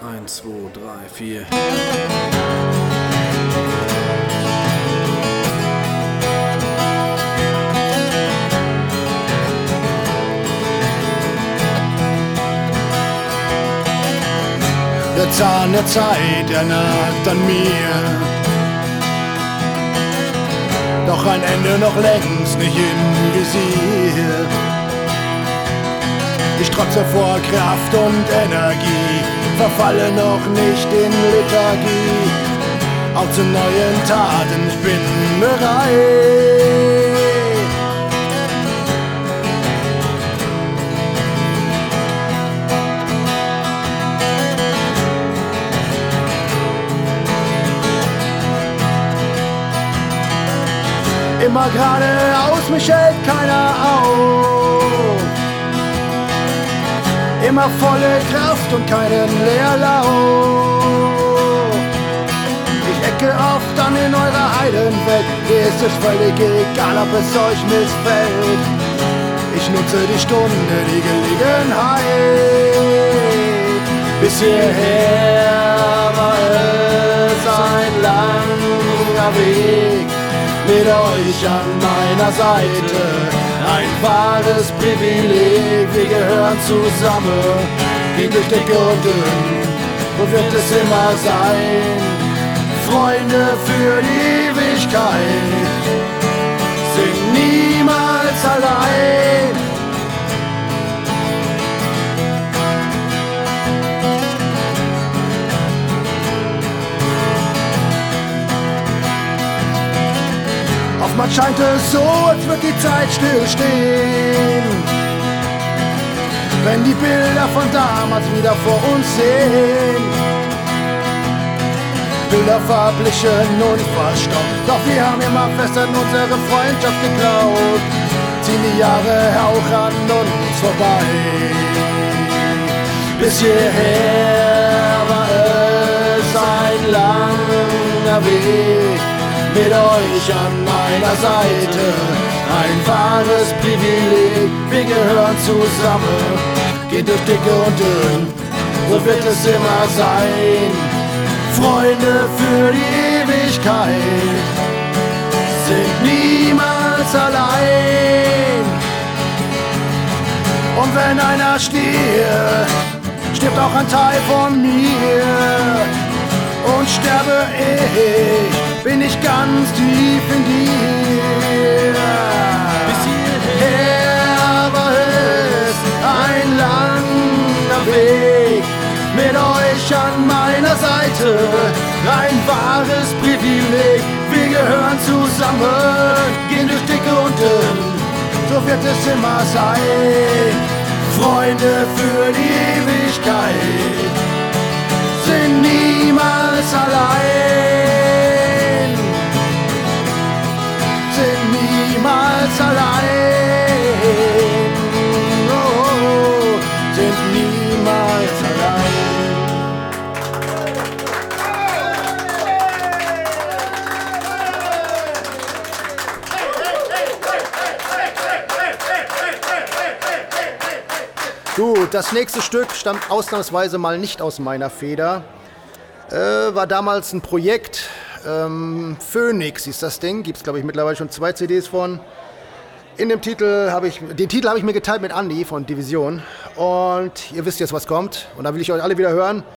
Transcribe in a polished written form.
1, 2, 3, 4. Der Zahn der Zeit, er nagt an mir. Doch ein Ende noch längst nicht im Visier. Ich trotze vor Kraft und Energie, verfalle noch nicht in Lethargie. Auch zu neuen Taten, ich bin bereit. Immer geradeaus, mich hält keiner auf. Immer volle Kraft und keinen Leerlauf. Ich ecke oft an in eurer Heidenwelt. Mir ist es völlig egal, ob es euch missfällt. Ich nutze die Stunde, die Gelegenheit. Bis hierher war es ein langer Weg. Mit euch an meiner Seite, ein wahres Privileg. Wir gehören zusammen, wie durch dick und dünn, und wird es immer sein. Freunde für die Ewigkeit, sind niemals allein. Oftmals scheint es so, als wird die Zeit stillstehen. Wenn die Bilder von damals wieder vor uns sehen. Bilder verblichen und verstaubt, doch wir haben immer fest an unsere Freundschaft geglaubt. Ziehen die Jahre auch an uns vorbei. Bis hierher war es ein langer Weg. Mit euch an meiner Seite, ein wahres Privileg. Wir gehören zusammen, gehen durch dicke und dünn, so wird es immer sein. Freunde für die Ewigkeit, sind niemals allein. Und wenn einer stirbt, stirbt auch ein Teil von mir. Und sterbe ich, bin ich ganz tief in dir. Bis hierher war es ein langer Weg. Mit euch an meiner Seite, ein wahres Privileg. Wir gehören zusammen, gehen durch dicke und dünn, so wird es immer sein. Freunde für die Ewigkeit, sind niemals allein. Sind niemals allein. Oh, sind niemals allein. Gut, das nächste Stück stammt ausnahmsweise mal nicht aus meiner Feder. War damals ein Projekt, Phoenix hieß das Ding, gibt's glaube ich mittlerweile schon 2 CDs von. Den Titel habe ich mir geteilt mit Andi von Division und ihr wisst jetzt, was kommt und da will ich euch alle wieder hören.